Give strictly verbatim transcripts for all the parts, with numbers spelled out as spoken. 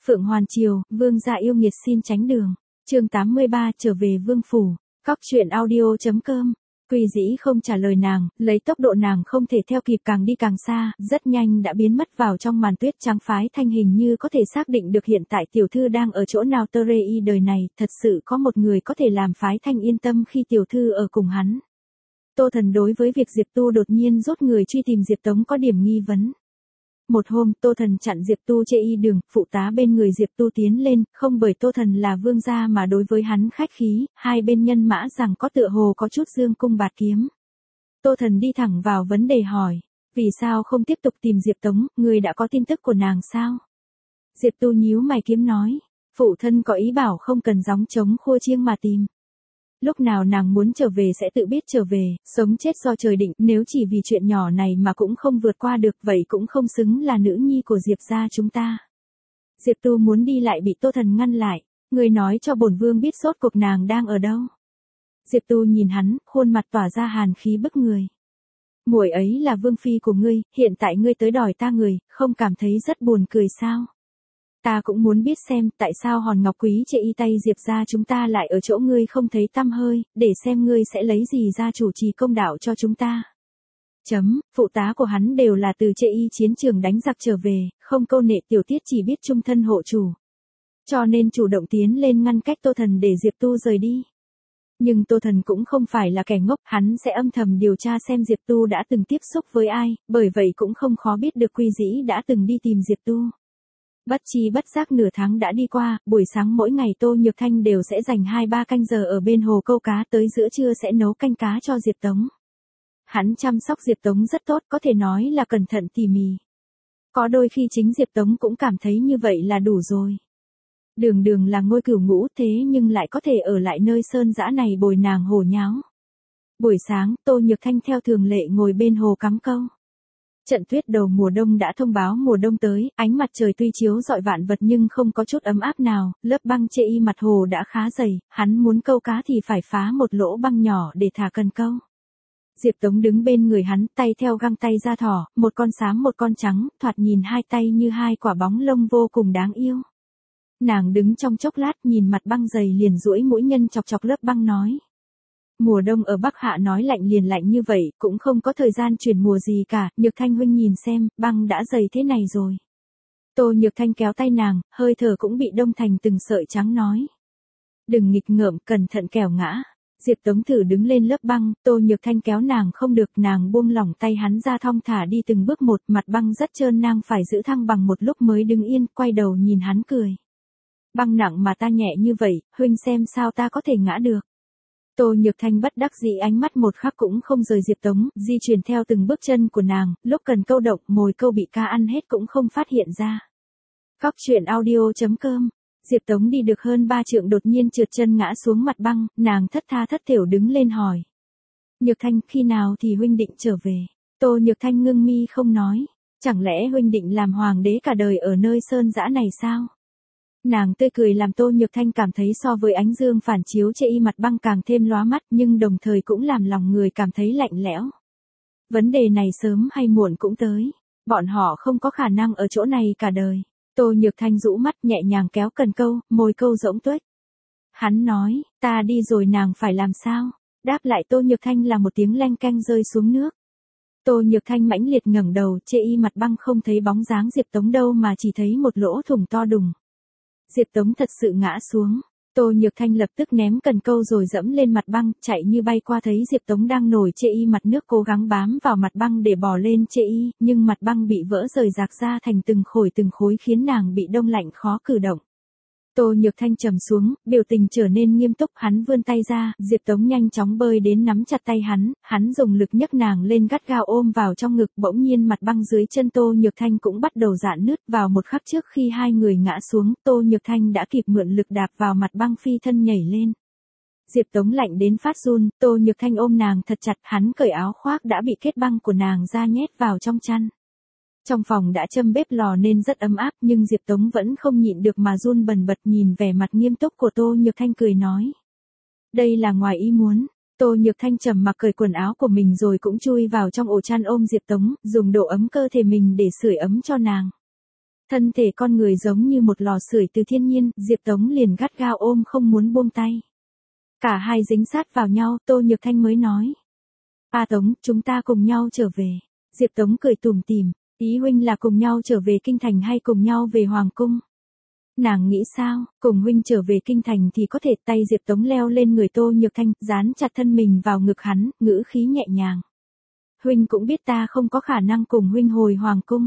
Phượng Hoàn Triều, vương gia yêu nghiệt xin tránh đường. Chương tám mươi ba trở về vương phủ. Cóc truyện audio chấm com. Quy Dĩ không trả lời nàng, lấy tốc độ nàng không thể theo kịp càng đi càng xa, rất nhanh đã biến mất vào trong màn tuyết trắng. Phái Thanh hình như có thể xác định được hiện tại tiểu thư đang ở chỗ nào. Tơ Rê Y đời này, thật sự có một người có thể làm Phái Thanh yên tâm khi tiểu thư ở cùng hắn. Tô Thần đối với việc Diệp Tu đột nhiên rốt người truy tìm Diệp Tống có điểm nghi vấn. Một hôm, Tô Thần chặn Diệp Tu chê y đường, phụ tá bên người Diệp Tu tiến lên, không bởi Tô Thần là vương gia mà đối với hắn khách khí, hai bên nhân mã rằng có tựa hồ có chút dương cung bạt kiếm. Tô Thần đi thẳng vào vấn đề hỏi, vì sao không tiếp tục tìm Diệp Tống, người đã có tin tức của nàng sao? Diệp Tu nhíu mày kiếm nói, phụ thân có ý bảo không cần gióng trống khua chiêng mà tìm. Lúc nào nàng muốn trở về sẽ tự biết trở về, sống chết do trời định, nếu chỉ vì chuyện nhỏ này mà cũng không vượt qua được, vậy cũng không xứng là nữ nhi của Diệp gia chúng ta. Diệp Tu muốn đi lại bị Tô Thần ngăn lại, người nói cho bổn vương biết sốt cuộc nàng đang ở đâu. Diệp Tu nhìn hắn, khuôn mặt tỏa ra hàn khí bức người. Muội ấy là vương phi của ngươi, hiện tại ngươi tới đòi ta người, không cảm thấy rất buồn cười sao? Ta cũng muốn biết xem tại sao hòn ngọc quý chệ y tay Diệp gia chúng ta lại ở chỗ ngươi không thấy tăm hơi, để xem ngươi sẽ lấy gì ra chủ trì công đạo cho chúng ta. Chấm, phụ tá của hắn đều là từ chệ y chiến trường đánh giặc trở về, không câu nệ tiểu tiết chỉ biết trung thân hộ chủ. Cho nên chủ động tiến lên ngăn cách Tô Thần để Diệp Tu rời đi. Nhưng Tô Thần cũng không phải là kẻ ngốc, hắn sẽ âm thầm điều tra xem Diệp Tu đã từng tiếp xúc với ai, bởi vậy cũng không khó biết được Quy Dĩ đã từng đi tìm Diệp Tu. Bất chi bất giác nửa tháng đã đi qua, buổi sáng mỗi ngày Tô Nhược Thanh đều sẽ dành hai ba canh giờ ở bên hồ câu cá, tới giữa trưa sẽ nấu canh cá cho Diệp Tống. Hắn chăm sóc Diệp Tống rất tốt, có thể nói là cẩn thận tỉ mỉ. Có đôi khi chính Diệp Tống cũng cảm thấy như vậy là đủ rồi. Đường Đường là ngôi cửu ngũ thế nhưng lại có thể ở lại nơi sơn dã này bồi nàng hồ nháo. Buổi sáng, Tô Nhược Thanh theo thường lệ ngồi bên hồ cắm câu. Trận tuyết đầu mùa đông đã thông báo mùa đông tới, ánh mặt trời tuy chiếu rọi vạn vật nhưng không có chút ấm áp nào, lớp băng chệ y mặt hồ đã khá dày, hắn muốn câu cá thì phải phá một lỗ băng nhỏ để thả cần câu. Diệp Tống đứng bên người hắn, tay theo găng tay da thỏ, một con xám một con trắng, thoạt nhìn hai tay như hai quả bóng lông vô cùng đáng yêu. Nàng đứng trong chốc lát nhìn mặt băng dày liền duỗi mũi nhân chọc chọc lớp băng nói. Mùa đông ở Bắc Hạ nói lạnh liền lạnh như vậy, cũng không có thời gian chuyển mùa gì cả, Nhược Thanh huynh nhìn xem, băng đã dày thế này rồi. Tô Nhược Thanh kéo tay nàng, hơi thở cũng bị đông thành từng sợi trắng nói. Đừng nghịch ngợm, cẩn thận kẻo ngã. Diệp Tống thử đứng lên lớp băng, Tô Nhược Thanh kéo nàng không được, nàng buông lỏng tay hắn ra thong thả đi từng bước một, mặt băng rất trơn, nàng phải giữ thăng bằng một lúc mới đứng yên, quay đầu nhìn hắn cười. Băng nặng mà ta nhẹ như vậy, huynh xem sao ta có thể ngã được. Tô Nhược Thanh bất đắc dĩ ánh mắt một khắc cũng không rời Diệp Tống, di chuyển theo từng bước chân của nàng, lúc cần câu động, mồi câu bị cá ăn hết cũng không phát hiện ra. Cóc truyện audio chấm com. Diệp Tống đi được hơn ba trượng đột nhiên trượt chân ngã xuống mặt băng, nàng thất tha thất thểu đứng lên hỏi. Nhược Thanh, khi nào thì huynh định trở về? Tô Nhược Thanh ngưng mi không nói, chẳng lẽ huynh định làm hoàng đế cả đời ở nơi sơn dã này sao? Nàng tươi cười làm Tô Nhược Thanh cảm thấy so với ánh dương phản chiếu chệ y mặt băng càng thêm lóa mắt, nhưng đồng thời cũng làm lòng người cảm thấy lạnh lẽo. Vấn đề này sớm hay muộn cũng tới, bọn họ không có khả năng ở chỗ này cả đời. Tô Nhược Thanh rũ mắt nhẹ nhàng kéo cần câu, mồi câu rỗng tuếch. Hắn nói, ta đi rồi nàng phải làm sao? Đáp lại Tô Nhược Thanh là một tiếng leng keng rơi xuống nước. Tô Nhược Thanh mãnh liệt ngẩng đầu, chệ y mặt băng không thấy bóng dáng Diệp Tống đâu mà chỉ thấy một lỗ thủng to đùng. Diệp Tống thật sự ngã xuống. Tô Nhược Thanh lập tức ném cần câu rồi dẫm lên mặt băng, chạy như bay qua thấy Diệp Tống đang nổi chệ y mặt nước cố gắng bám vào mặt băng để bò lên chệ y, nhưng mặt băng bị vỡ rời rạc ra thành từng khối từng khối khiến nàng bị đông lạnh khó cử động. Tô Nhược Thanh trầm xuống, biểu tình trở nên nghiêm túc, hắn vươn tay ra, Diệp Tống nhanh chóng bơi đến nắm chặt tay hắn, hắn dùng lực nhấc nàng lên gắt gao ôm vào trong ngực, bỗng nhiên mặt băng dưới chân Tô Nhược Thanh cũng bắt đầu rạn nứt, vào một khắc trước khi hai người ngã xuống, Tô Nhược Thanh đã kịp mượn lực đạp vào mặt băng phi thân nhảy lên. Diệp Tống lạnh đến phát run, Tô Nhược Thanh ôm nàng thật chặt, hắn cởi áo khoác đã bị kết băng của nàng ra nhét vào trong chăn. Trong phòng đã châm bếp lò nên rất ấm áp, nhưng Diệp Tống vẫn không nhịn được mà run bần bật, nhìn vẻ mặt nghiêm túc của Tô Nhược Thanh cười nói. Đây là ngoài ý muốn. Tô Nhược Thanh trầm mặc cởi quần áo của mình rồi cũng chui vào trong ổ chăn ôm Diệp Tống, dùng độ ấm cơ thể mình để sưởi ấm cho nàng. Thân thể con người giống như một lò sưởi từ thiên nhiên, Diệp Tống liền gắt gao ôm không muốn buông tay. Cả hai dính sát vào nhau, Tô Nhược Thanh mới nói. A Tống, chúng ta cùng nhau trở về. Diệp Tống cười tủm tỉm, ý huynh là cùng nhau trở về kinh thành hay cùng nhau về hoàng cung? Nàng nghĩ sao, cùng huynh trở về kinh thành thì có thể. Tay Diệp Tống leo lên người Tô Nhược Thanh, dán chặt thân mình vào ngực hắn, ngữ khí nhẹ nhàng. Huynh cũng biết ta không có khả năng cùng huynh hồi hoàng cung.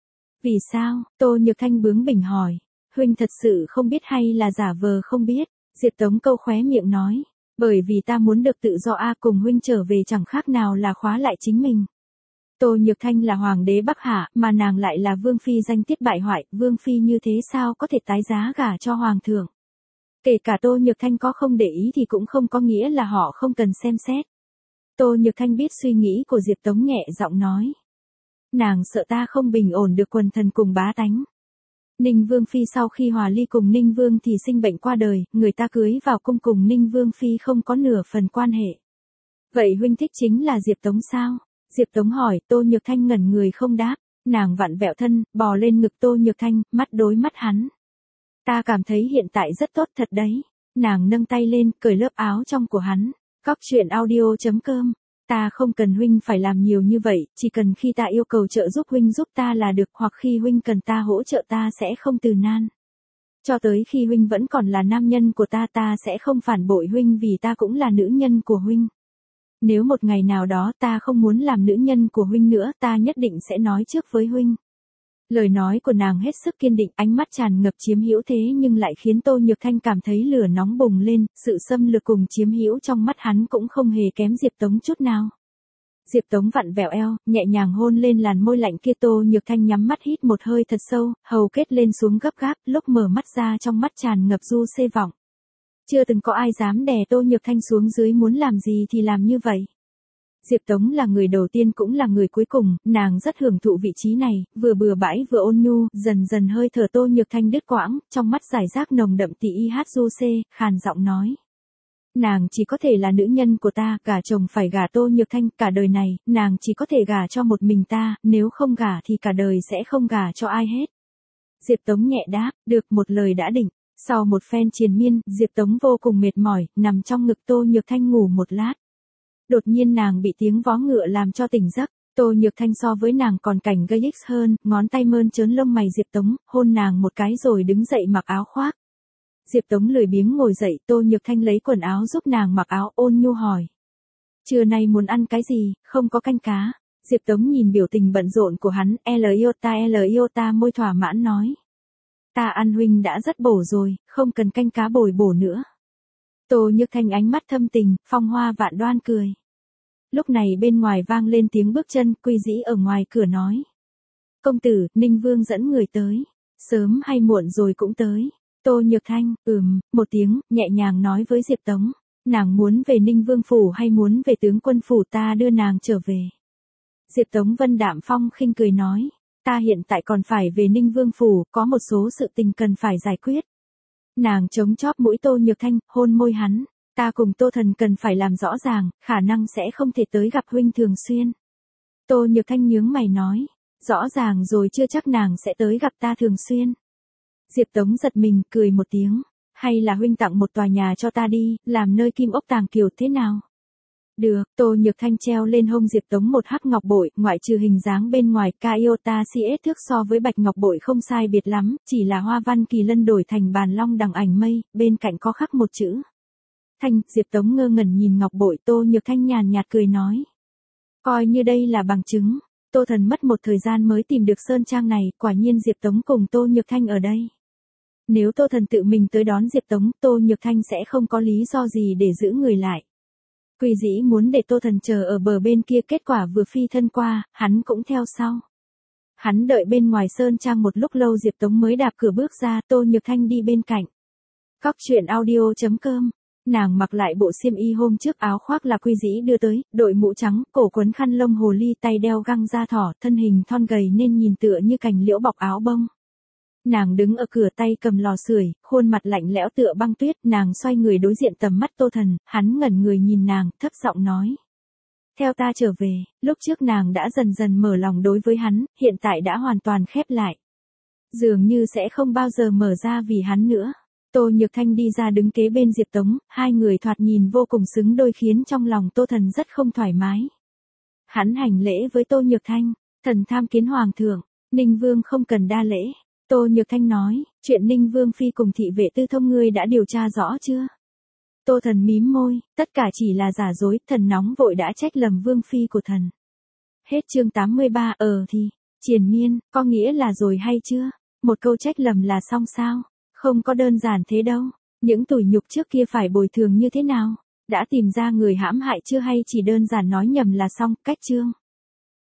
Vì sao? Tô Nhược Thanh bướng bỉnh hỏi. Huynh thật sự không biết hay là giả vờ không biết? Diệp Tống câu khóe miệng nói. Bởi vì ta muốn được tự do a, cùng huynh trở về chẳng khác nào là khóa lại chính mình. Tô Nhược Thanh là hoàng đế Bắc Hạ, mà nàng lại là vương phi danh tiết bại hoại, vương phi như thế sao có thể tái giá gả cho hoàng thượng. Kể cả Tô Nhược Thanh có không để ý thì cũng không có nghĩa là họ không cần xem xét. Tô Nhược Thanh biết suy nghĩ của Diệp Tống, nhẹ giọng nói. Nàng sợ ta không bình ổn được quần thần cùng bá tánh. Ninh Vương Phi sau khi hòa ly cùng Ninh Vương thì sinh bệnh qua đời, người ta cưới vào cung cùng Ninh Vương Phi không có nửa phần quan hệ. Vậy huynh thích chính là Diệp Tống sao? Diệp Tống hỏi. Tô Nhược Thanh ngẩn người không đáp, nàng vặn vẹo thân, bò lên ngực Tô Nhược Thanh, mắt đối mắt hắn. Ta cảm thấy hiện tại rất tốt thật đấy. Nàng nâng tay lên, cởi lớp áo trong của hắn. Cóc truyện audio chấm com. Ta không cần huynh phải làm nhiều như vậy, chỉ cần khi ta yêu cầu trợ giúp huynh giúp ta là được, hoặc khi huynh cần ta hỗ trợ ta sẽ không từ nan. Cho tới khi huynh vẫn còn là nam nhân của ta, ta sẽ không phản bội huynh vì ta cũng là nữ nhân của huynh. Nếu một ngày nào đó ta không muốn làm nữ nhân của huynh nữa, ta nhất định sẽ nói trước với huynh. Lời nói của nàng hết sức kiên định, ánh mắt tràn ngập chiếm hữu thế nhưng lại khiến Tô Nhược Thanh cảm thấy lửa nóng bùng lên, sự xâm lược cùng chiếm hữu trong mắt hắn cũng không hề kém Diệp Tống chút nào. Diệp Tống vặn vẹo eo, nhẹ nhàng hôn lên làn môi lạnh kia. Tô Nhược Thanh nhắm mắt hít một hơi thật sâu, hầu kết lên xuống gấp gáp, lúc mở mắt ra trong mắt tràn ngập du xê vọng. Chưa từng có ai dám đè Tô Nhược Thanh xuống dưới, muốn làm gì thì làm như vậy. Diệp Tống là người đầu tiên cũng là người cuối cùng, nàng rất hưởng thụ vị trí này, vừa bừa bãi vừa ôn nhu, dần dần hơi thở Tô Nhược Thanh đứt quãng, trong mắt giải rác nồng đậm tỉ y hát du xê, khàn giọng nói. Nàng chỉ có thể là nữ nhân của ta, gả chồng phải gả Tô Nhược Thanh, cả đời này, nàng chỉ có thể gả cho một mình ta, nếu không gả thì cả đời sẽ không gả cho ai hết. Diệp Tống nhẹ đáp, được, một lời đã định. Sau một phen triền miên, Diệp Tống vô cùng mệt mỏi, nằm trong ngực Tô Nhược Thanh ngủ một lát. Đột nhiên nàng bị tiếng vó ngựa làm cho tỉnh giấc. Tô Nhược Thanh so với nàng còn cảnh gây ích hơn, ngón tay mơn trớn lông mày Diệp Tống, hôn nàng một cái rồi đứng dậy mặc áo khoác. Diệp Tống lười biếng ngồi dậy, Tô Nhược Thanh lấy quần áo giúp nàng mặc áo, ôn nhu hỏi. Trưa nay muốn ăn cái gì, không có canh cá. Diệp Tống nhìn biểu tình bận rộn của hắn, L iota L iota môi thỏa mãn nói. Ta ăn huynh đã rất bổ rồi, không cần canh cá bồi bổ nữa. Tô Nhược Thanh ánh mắt thâm tình, phong hoa vạn đoan cười. Lúc này bên ngoài vang lên tiếng bước chân, Quy Dĩ ở ngoài cửa nói. Công tử, Ninh Vương dẫn người tới. Sớm hay muộn rồi cũng tới. Tô Nhược Thanh, ừm, một tiếng, nhẹ nhàng nói với Diệp Tống. Nàng muốn về Ninh Vương phủ hay muốn về tướng quân phủ, ta đưa nàng trở về. Diệp Tống vân đạm phong khinh cười nói. Ta hiện tại còn phải về Ninh Vương phủ, có một số sự tình cần phải giải quyết. Nàng chống chóp mũi Tô Nhược Thanh, hôn môi hắn. Ta cùng Tô Thần cần phải làm rõ ràng, khả năng sẽ không thể tới gặp huynh thường xuyên. Tô Nhược Thanh nhướng mày nói. Rõ ràng rồi chưa chắc nàng sẽ tới gặp ta thường xuyên. Diệp Tống giật mình, cười một tiếng. Hay là huynh tặng một tòa nhà cho ta đi, làm nơi kim ốc tàng kiều thế nào? Được, Tô Nhược Thanh treo lên hông Diệp Tống một hắc ngọc bội, ngoại trừ hình dáng bên ngoài, Iota xê ét thước so với bạch ngọc bội không sai biệt lắm, chỉ là hoa văn kỳ lân đổi thành bàn long đằng ảnh mây, bên cạnh có khắc một chữ. Thanh, Diệp Tống ngơ ngẩn nhìn ngọc bội, Tô Nhược Thanh nhàn nhạt cười nói. Coi như đây là bằng chứng. Tô Thần mất một thời gian mới tìm được sơn trang này, quả nhiên Diệp Tống cùng Tô Nhược Thanh ở đây. Nếu Tô Thần tự mình tới đón Diệp Tống, Tô Nhược Thanh sẽ không có lý do gì để giữ người lại. Quy Dĩ muốn để Tô Thần chờ ở bờ bên kia, kết quả vừa phi thân qua, hắn cũng theo sau. Hắn đợi bên ngoài sơn trang một lúc lâu, Diệp Tống mới đạp cửa bước ra, Tô Nhược Thanh đi bên cạnh. Cóc truyện audio chấm com. Nàng mặc lại bộ xiêm y hôm trước, áo khoác là Quy Dĩ đưa tới, đội mũ trắng, cổ quấn khăn lông hồ ly, tay đeo găng da thỏ, thân hình thon gầy nên nhìn tựa như cành liễu bọc áo bông. Nàng đứng ở cửa, tay cầm lò sưởi, khuôn mặt lạnh lẽo tựa băng tuyết, nàng xoay người đối diện tầm mắt Tô Thần, hắn ngẩn người nhìn nàng, thấp giọng nói. Theo ta trở về. Lúc trước nàng đã dần dần mở lòng đối với hắn, hiện tại đã hoàn toàn khép lại. dường như sẽ không bao giờ mở ra vì hắn nữa. Tô Nhược Thanh đi ra đứng kế bên Diệp Tống, hai người thoạt nhìn vô cùng xứng đôi khiến trong lòng Tô Thần rất không thoải mái. Hắn hành lễ với Tô Nhược Thanh, thần tham kiến hoàng thượng, Ninh Vương không cần đa lễ. Tô Nhược Thanh nói, chuyện Ninh Vương phi cùng thị vệ tư thông ngươi đã điều tra rõ chưa? Tô Thần mím môi, tất cả chỉ là giả dối, thần nóng vội đã trách lầm Vương phi của thần. Hết chương tám mươi ba, ờ thì, triền miên, có nghĩa là rồi hay chưa? Một câu trách lầm là xong sao? Không có đơn giản thế đâu. Những tủi nhục trước kia phải bồi thường như thế nào? Đã tìm ra người hãm hại chưa hay chỉ đơn giản nói nhầm là xong, cách chương.